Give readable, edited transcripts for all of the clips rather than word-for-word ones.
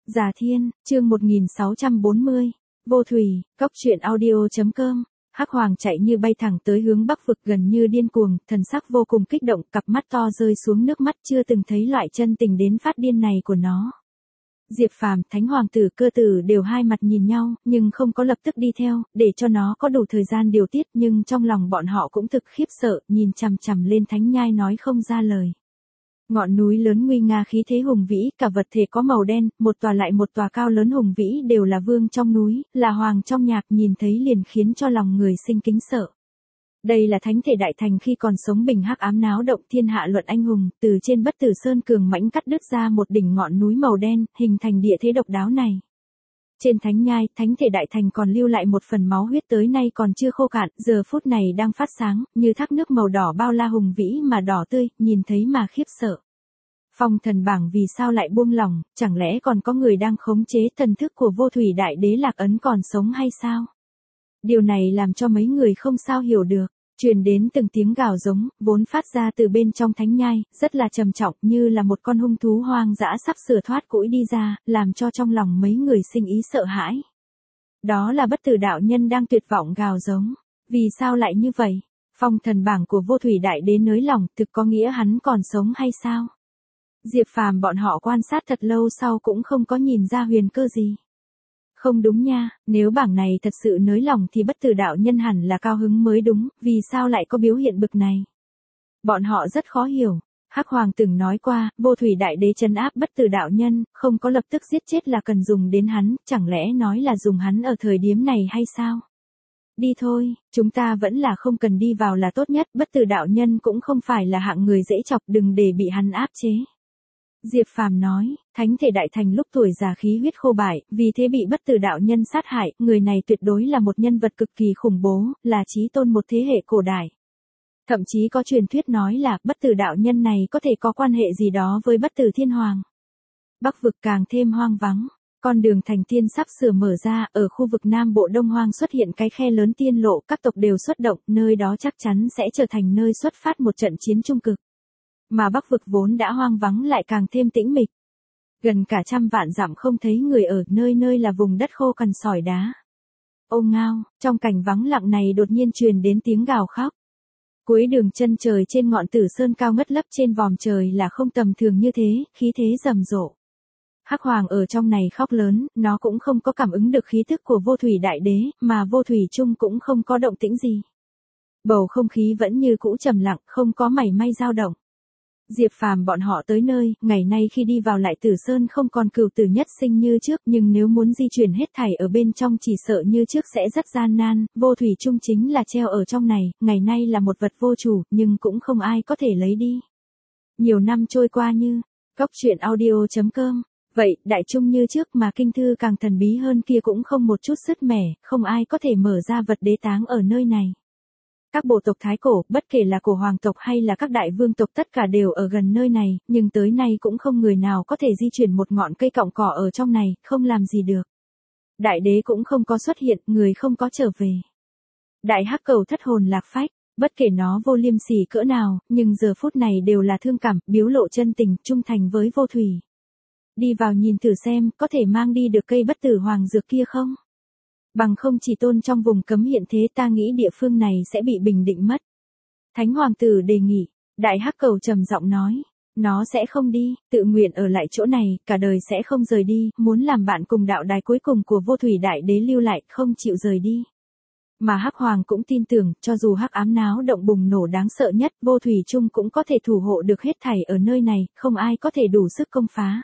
Già Thiên, chương 1640. Vô Thủy, Cóc truyện audio.com. Hắc Hoàng chạy như bay thẳng tới hướng Bắc vực gần như điên cuồng, thần sắc vô cùng kích động, cặp mắt to rơi xuống nước mắt, chưa từng thấy loại chân tình đến phát điên này của nó. Diệp Phàm, Thánh Hoàng tử, Cơ tử đều hai mặt nhìn nhau, nhưng không có lập tức đi theo, để cho nó có đủ thời gian điều tiết, nhưng trong lòng bọn họ cũng thực khiếp sợ, nhìn chằm chằm lên Thánh Nhai nói không ra lời. Ngọn núi lớn nguy nga khí thế hùng vĩ, cả vật thể có màu đen, một tòa lại một tòa cao lớn hùng vĩ đều là vương trong núi, là hoàng trong nhạc, nhìn thấy liền khiến cho lòng người sinh kính sợ. Đây là thánh thể đại thành khi còn sống, bình hắc ám náo động thiên hạ luận anh hùng, từ trên Bất Tử Sơn cường mãnh cắt đứt ra một đỉnh ngọn núi màu đen, hình thành địa thế độc đáo này. Trên Thánh Nhai, thánh thể đại thành còn lưu lại một phần máu huyết tới nay còn chưa khô cạn, giờ phút này đang phát sáng, như thác nước màu đỏ bao la hùng vĩ mà đỏ tươi, nhìn thấy mà khiếp sợ. Phong thần bảng vì sao lại buông lỏng, chẳng lẽ còn có người đang khống chế thần thức của Vô Thủy Đại Đế Lạc Ấn còn sống hay sao? Điều này làm cho mấy người không sao hiểu được. Truyền đến từng tiếng gào giống, vốn phát ra từ bên trong Thánh Nhai, rất là trầm trọng, như là một con hung thú hoang dã sắp sửa thoát cũi đi ra, làm cho trong lòng mấy người sinh ý sợ hãi. Đó là Bất Tử đạo nhân đang tuyệt vọng gào giống. Vì sao lại như vậy? Phong thần bảng của Vô Thủy Đại Đế nới lỏng, thực có nghĩa hắn còn sống hay sao? Diệp Phàm bọn họ quan sát thật lâu sau cũng không có nhìn ra huyền cơ gì. Không đúng nha, nếu bảng này thật sự nới lỏng thì Bất Tử đạo nhân hẳn là cao hứng mới đúng, vì sao lại có biểu hiện bực này? Bọn họ rất khó hiểu. Hắc Hoàng từng nói qua, Vô Thủy Đại Đế trấn áp Bất Tử đạo nhân, không có lập tức giết chết là cần dùng đến hắn, chẳng lẽ nói là dùng hắn ở thời điểm này hay sao? Đi thôi, chúng ta vẫn là không cần đi vào là tốt nhất, Bất Tử đạo nhân cũng không phải là hạng người dễ chọc, đừng để bị hắn áp chế. Diệp Phàm nói, thánh thể đại thành lúc tuổi già khí huyết khô bại, vì thế bị Bất Tử đạo nhân sát hại, người này tuyệt đối là một nhân vật cực kỳ khủng bố, là chí tôn một thế hệ cổ đại. Thậm chí có truyền thuyết nói là Bất Tử đạo nhân này có thể có quan hệ gì đó với Bất Tử Thiên Hoàng. Bắc vực càng thêm hoang vắng, con đường thành tiên sắp sửa mở ra, ở khu vực Nam Bộ Đông Hoang xuất hiện cái khe lớn tiên lộ, các tộc đều xuất động, nơi đó chắc chắn sẽ trở thành nơi xuất phát một trận chiến trung cực. Mà Bắc vực vốn đã hoang vắng lại càng thêm tĩnh mịch. Gần cả 100 vạn dặm không thấy người ở, nơi nơi là vùng đất khô cằn sỏi đá. Ô ngao, trong cảnh vắng lặng này đột nhiên truyền đến tiếng gào khóc. Cuối đường chân trời trên ngọn Tử Sơn cao ngất lấp trên vòm trời là không tầm thường như thế, khí thế rầm rộ. Hắc Hoàng ở trong này khóc lớn, nó cũng không có cảm ứng được khí thức của Vô Thủy Đại Đế, mà Vô Thủy Trung cũng không có động tĩnh gì. Bầu không khí vẫn như cũ trầm lặng, không có mảy may dao động. Diệp Phàm bọn họ tới nơi, ngày nay khi đi vào lại Tử Sơn không còn cửu tử nhất sinh như trước, nhưng nếu muốn di chuyển hết thảy ở bên trong chỉ sợ như trước sẽ rất gian nan, Vô Thủy Trung chính là treo ở trong này, ngày nay là một vật vô chủ, nhưng cũng không ai có thể lấy đi. Nhiều năm trôi qua như, Cóc truyện audio.com, vậy, đại trung như trước mà kinh thư càng thần bí hơn kia cũng không một chút sứt mẻ, không ai có thể mở ra vật đế táng ở nơi này. Các bộ tộc Thái Cổ, bất kể là cổ hoàng tộc hay là các đại vương tộc tất cả đều ở gần nơi này, nhưng tới nay cũng không người nào có thể di chuyển một ngọn cây cọng cỏ ở trong này, không làm gì được. Đại đế cũng không có xuất hiện, người không có trở về. Đại hắc cầu thất hồn lạc phách, bất kể nó vô liêm sỉ cỡ nào, nhưng giờ phút này đều là thương cảm, biếu lộ chân tình, trung thành với Vô Thủy. Đi vào nhìn thử xem, có thể mang đi được cây Bất Tử Hoàng dược kia không? Bằng không chỉ tôn trong vùng cấm hiện thế, ta nghĩ địa phương này sẽ bị bình định mất. Thánh Hoàng tử đề nghị, Đại hắc cầu trầm giọng nói, nó sẽ không đi, tự nguyện ở lại chỗ này, cả đời sẽ không rời đi, muốn làm bạn cùng đạo đài cuối cùng của Vô Thủy Đại Đế lưu lại, không chịu rời đi. Mà Hắc Hoàng cũng tin tưởng, cho dù hắc ám náo động bùng nổ đáng sợ nhất, Vô Thủy Trung cũng có thể thủ hộ được hết thảy ở nơi này, không ai có thể đủ sức công phá.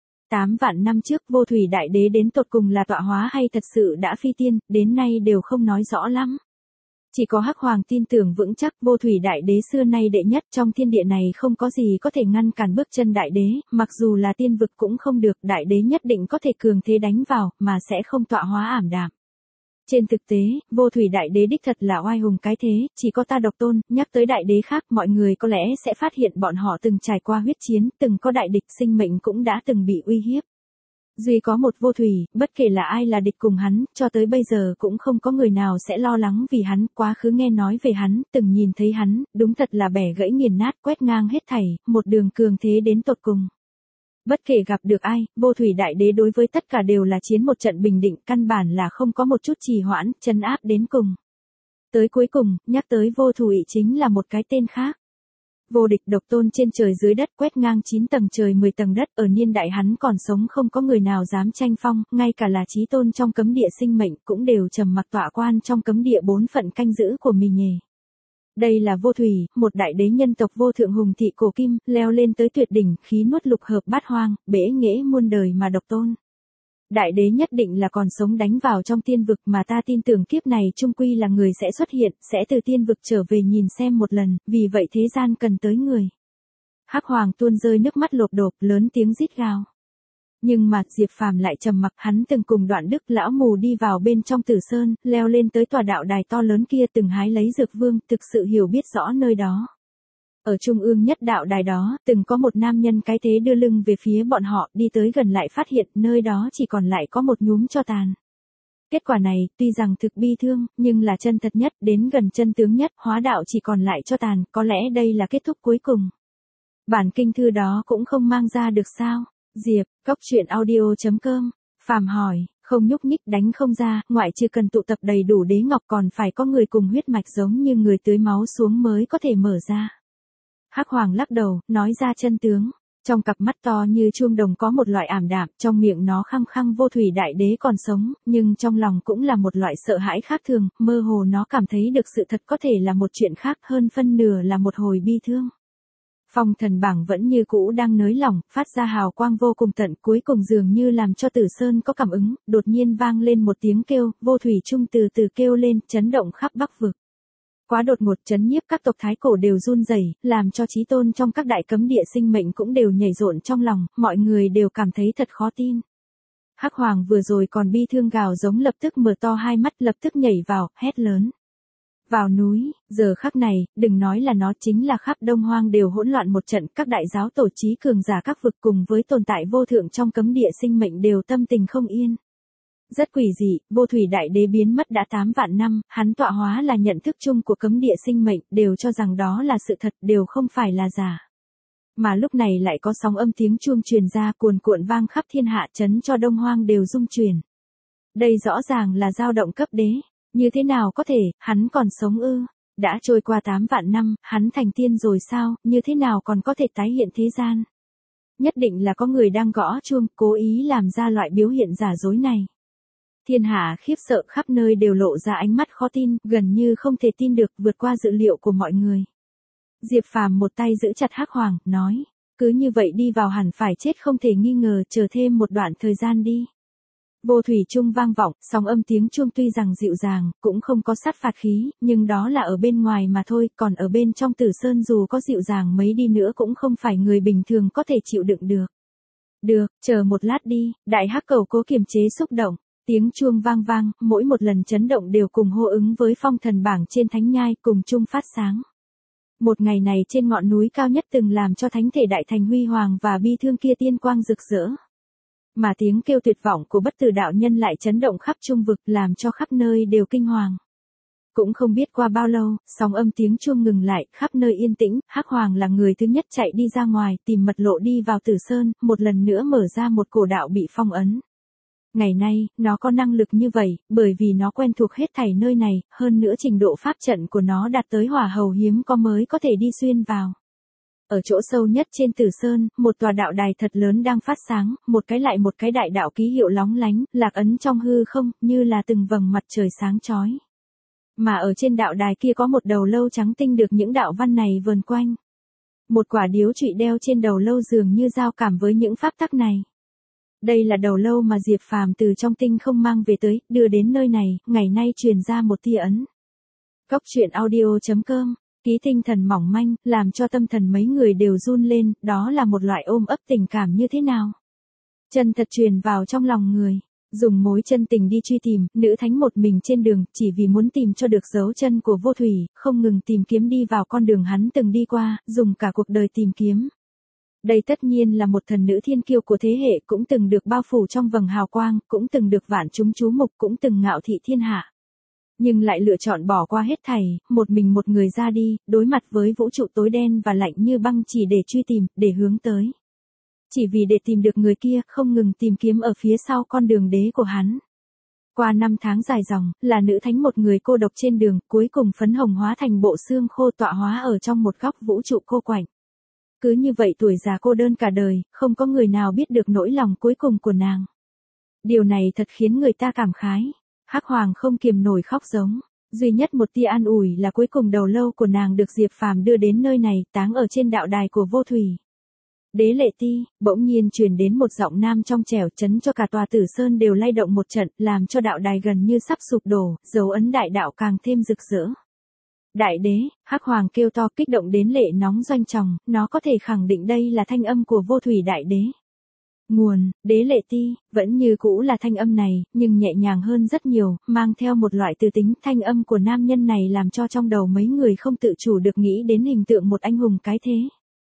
8 vạn năm trước Vô Thủy Đại Đế đến tột cùng là tọa hóa hay thật sự đã phi tiên, đến nay đều không nói rõ lắm. Chỉ có Hắc Hoàng tin tưởng vững chắc Vô Thủy Đại Đế xưa nay đệ nhất trong thiên địa này không có gì có thể ngăn cản bước chân Đại Đế, mặc dù là tiên vực cũng không được, Đại Đế nhất định có thể cường thế đánh vào, mà sẽ không tọa hóa ảm đạm. Trên thực tế, Vô Thủy Đại Đế đích thật là oai hùng cái thế, chỉ có ta độc tôn, nhắc tới đại đế khác mọi người có lẽ sẽ phát hiện bọn họ từng trải qua huyết chiến, từng có đại địch, sinh mệnh cũng đã từng bị uy hiếp. Duy có một Vô Thủy, bất kể là ai là địch cùng hắn, cho tới bây giờ cũng không có người nào sẽ lo lắng vì hắn, quá khứ nghe nói về hắn, từng nhìn thấy hắn, đúng thật là bẻ gãy nghiền nát, quét ngang hết thảy, một đường cường thế đến tột cùng. Bất kể gặp được ai, Vô Thủy Đại Đế đối với tất cả đều là chiến một trận bình định, căn bản là không có một chút trì hoãn, trấn áp đến cùng. Tới cuối cùng, nhắc tới Vô Thủy chính là một cái tên khác. Vô địch độc tôn trên trời dưới đất, quét ngang 9 tầng trời 10 tầng đất, ở niên đại hắn còn sống không có người nào dám tranh phong, ngay cả là chí tôn trong cấm địa sinh mệnh cũng đều trầm mặc tọa quan trong cấm địa 4 phận canh giữ của mình nhề. Đây là Vô Thủy, một đại đế nhân tộc vô thượng hùng thị cổ kim, leo lên tới tuyệt đỉnh, khí nuốt lục hợp bát hoang, bể nghễ muôn đời mà độc tôn. Đại đế nhất định là còn sống đánh vào trong tiên vực, mà ta tin tưởng kiếp này trung quy là người sẽ xuất hiện, sẽ từ tiên vực trở về nhìn xem một lần, vì vậy thế gian cần tới người. Hắc Hoàng tuôn rơi nước mắt lộp đột, lớn tiếng rít gào. Nhưng mà Diệp Phàm lại trầm mặc, hắn từng cùng Đoạn Đức lão mù đi vào bên trong Tử Sơn, leo lên tới tòa đạo đài to lớn kia, từng hái lấy dược vương, thực sự hiểu biết rõ nơi đó. Ở trung ương nhất đạo đài đó, từng có một nam nhân cái thế đưa lưng về phía bọn họ, đi tới gần lại phát hiện nơi đó chỉ còn lại có một nhúm tro tàn. Kết quả này, tuy rằng thực bi thương, nhưng là chân thật nhất, đến gần chân tướng nhất, hóa đạo chỉ còn lại tro tàn, có lẽ đây là kết thúc cuối cùng. Bản kinh thư đó cũng không mang ra được sao? Diệp, coctruyện.audio.com, Phàm hỏi, không nhúc nhích đánh không ra, ngoại trừ cần tụ tập đầy đủ đế ngọc còn phải có người cùng huyết mạch giống như người tưới máu xuống mới có thể mở ra. Hắc Hoàng lắc đầu, nói ra chân tướng. Trong cặp mắt to như chuông đồng có một loại ảm đạm, trong miệng nó khăng khăng Vô Thủy Đại Đế còn sống, nhưng trong lòng cũng là một loại sợ hãi khác thường, mơ hồ nó cảm thấy được sự thật có thể là một chuyện khác, hơn phân nửa là một hồi bi thương. Phong thần bảng vẫn như cũ đang nới lỏng, phát ra hào quang vô cùng tận, cuối cùng dường như làm cho Tử Sơn có cảm ứng, đột nhiên vang lên một tiếng kêu, Vô Thủy Trung từ từ kêu lên, chấn động khắp Bắc vực. Quá đột ngột, chấn nhiếp các tộc thái cổ đều run rẩy, làm cho chí tôn trong các đại cấm địa sinh mệnh cũng đều nhảy rộn trong lòng, mọi người đều cảm thấy thật khó tin. Hắc Hoàng vừa rồi còn bi thương gào giống, lập tức mở to hai mắt, lập tức nhảy vào, hét lớn. Vào núi, giờ khắc này, đừng nói là nó, chính là khắp Đông Hoang đều hỗn loạn một trận, các đại giáo tổ trí cường giả các vực cùng với tồn tại vô thượng trong cấm địa sinh mệnh đều tâm tình không yên. Rất quỷ dị, Vô Thủy Đại Đế biến mất đã 8 vạn năm, hắn tọa hóa là nhận thức chung của cấm địa sinh mệnh, đều cho rằng đó là sự thật, đều không phải là giả. Mà lúc này lại có sóng âm tiếng chuông truyền ra, cuồn cuộn vang khắp thiên hạ, chấn cho Đông Hoang đều rung chuyển. Đây rõ ràng là dao động cấp đế. Như thế nào có thể, hắn còn sống ư? Đã trôi qua 8 vạn năm, hắn thành tiên rồi sao, như thế nào còn có thể tái hiện thế gian? Nhất định là có người đang gõ chuông, cố ý làm ra loại biểu hiện giả dối này. Thiên hạ khiếp sợ, khắp nơi đều lộ ra ánh mắt khó tin, gần như không thể tin được, vượt qua dự liệu của mọi người. Diệp Phàm một tay giữ chặt Hắc Hoàng, nói, cứ như vậy đi vào hẳn phải chết không thể nghi ngờ, chờ thêm một đoạn thời gian đi. Vô Thủy Trung vang vọng, sóng âm tiếng chuông tuy rằng dịu dàng, cũng không có sát phạt khí, nhưng đó là ở bên ngoài mà thôi, còn ở bên trong Tử Sơn dù có dịu dàng mấy đi nữa cũng không phải người bình thường có thể chịu đựng được. Được, chờ một lát đi, Đại Hắc Cầu cố kiềm chế xúc động, tiếng chuông vang vang, mỗi một lần chấn động đều cùng hô ứng với phong thần bảng trên thánh nhai, cùng chung phát sáng. Một ngày này trên ngọn núi cao nhất từng làm cho thánh thể đại thành huy hoàng và bi thương kia tiên quang rực rỡ. Mà tiếng kêu tuyệt vọng của bất tử đạo nhân lại chấn động khắp trung vực, làm cho khắp nơi đều kinh hoàng. Cũng không biết qua bao lâu, sóng âm tiếng chuông ngừng lại, khắp nơi yên tĩnh, Hắc Hoàng là người thứ nhất chạy đi ra ngoài, tìm mật lộ đi vào Tử Sơn, một lần nữa mở ra một cổ đạo bị phong ấn. Ngày nay, nó có năng lực như vậy, bởi vì nó quen thuộc hết thảy nơi này, hơn nữa trình độ pháp trận của nó đạt tới hỏa hầu hiếm có mới có thể đi xuyên vào. Ở chỗ sâu nhất trên Tử Sơn, một tòa đạo đài thật lớn đang phát sáng, một cái lại một cái đại đạo ký hiệu lóng lánh, lạc ấn trong hư không, như là từng vầng mặt trời sáng chói. Mà ở trên đạo đài kia có một đầu lâu trắng tinh được những đạo văn này vờn quanh. Một quả điếu trụy đeo trên đầu lâu dường như giao cảm với những pháp tắc này. Đây là đầu lâu mà Diệp Phàm từ trong tinh không mang về tới, đưa đến nơi này, ngày nay truyền ra một tia ấn. Coctruyện.audio.com, ký tinh thần mỏng manh, làm cho tâm thần mấy người đều run lên, đó là một loại ôm ấp tình cảm như thế nào? Chân thật truyền vào trong lòng người, dùng mối chân tình đi truy tìm, nữ thánh một mình trên đường, chỉ vì muốn tìm cho được dấu chân của Vô Thủy, không ngừng tìm kiếm đi vào con đường hắn từng đi qua, dùng cả cuộc đời tìm kiếm. Đây tất nhiên là một thần nữ thiên kiêu của thế hệ, cũng từng được bao phủ trong vầng hào quang, cũng từng được vạn chúng chú mục, cũng từng ngạo thị thiên hạ. Nhưng lại lựa chọn bỏ qua hết thảy, một mình một người ra đi, đối mặt với vũ trụ tối đen và lạnh như băng chỉ để truy tìm, để hướng tới. chỉ vì để tìm được người kia, không ngừng tìm kiếm ở phía sau con đường đế của hắn. Qua 5 tháng dài dòng, là nữ thánh một người cô độc trên đường, cuối cùng phấn hồng hóa thành bộ xương khô tọa hóa ở trong một góc vũ trụ cô quạnh. Cứ như vậy tuổi già cô đơn cả đời, không có người nào biết được nỗi lòng cuối cùng của nàng. Điều này thật khiến người ta cảm khái. Hắc Hoàng không kiềm nổi khóc giống. Duy nhất một tia an ủi là cuối cùng đầu lâu của nàng được Diệp Phàm đưa đến nơi này, táng ở trên đạo đài của vô thủy. Đế Lệ Ti, bỗng nhiên truyền đến một giọng nam trong trẻo, chấn cho cả tòa Tử Sơn đều lay động một trận, làm cho đạo đài gần như sắp sụp đổ, dấu ấn đại đạo càng thêm rực rỡ. Đại đế, Hắc Hoàng kêu to, kích động đến lệ nóng doanh tròng, nó có thể khẳng định đây là thanh âm của vô thủy đại đế. Nguồn, Đế Lệ Ti, vẫn như cũ là thanh âm này, nhưng nhẹ nhàng hơn rất nhiều, mang theo một loại từ tính. Thanh âm của nam nhân này làm cho trong đầu mấy người không tự chủ được nghĩ đến hình tượng một anh hùng cái thế.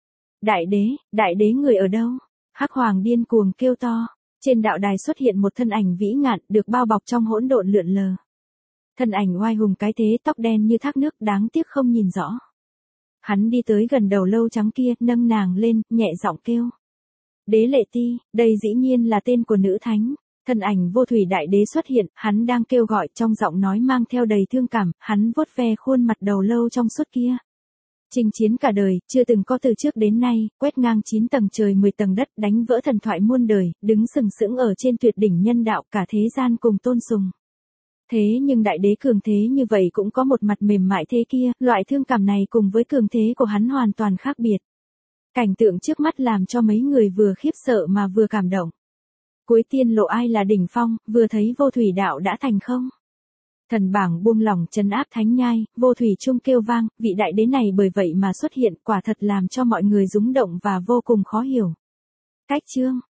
Đại đế người ở đâu? Hắc Hoàng điên cuồng kêu to. Trên đạo đài xuất hiện một thân ảnh vĩ ngạn, được bao bọc trong hỗn độn lượn lờ. Thân ảnh oai hùng cái thế, tóc đen như thác nước, đáng tiếc không nhìn rõ. Hắn đi tới gần đầu lâu trắng kia, nâng nàng lên, nhẹ giọng kêu. Đế Lệ Ti, đây dĩ nhiên là tên của nữ thánh. Thân ảnh vô thủy đại đế xuất hiện, hắn đang kêu gọi, trong giọng nói mang theo đầy thương cảm, hắn vuốt ve khuôn mặt đầu lâu trong suốt kia. Chinh chiến cả đời, chưa từng có từ trước đến nay, quét ngang 9 tầng trời 10 tầng đất, đánh vỡ thần thoại muôn đời, đứng sừng sững ở trên tuyệt đỉnh nhân đạo, cả thế gian cùng tôn sùng. Thế nhưng đại đế cường thế như vậy cũng có một mặt mềm mại thế kia, loại thương cảm này cùng với cường thế của hắn hoàn toàn khác biệt. Cảnh tượng trước mắt làm cho mấy người vừa khiếp sợ mà vừa cảm động. Cuối tiên lộ ai là đỉnh phong, vừa thấy vô thủy đạo đã thành không? Thần bảng buông lỏng trấn áp thánh nhai, vô thủy trung kêu vang, vị đại đế này bởi vậy mà xuất hiện, quả thật làm cho mọi người rúng động và vô cùng khó hiểu. Cách chương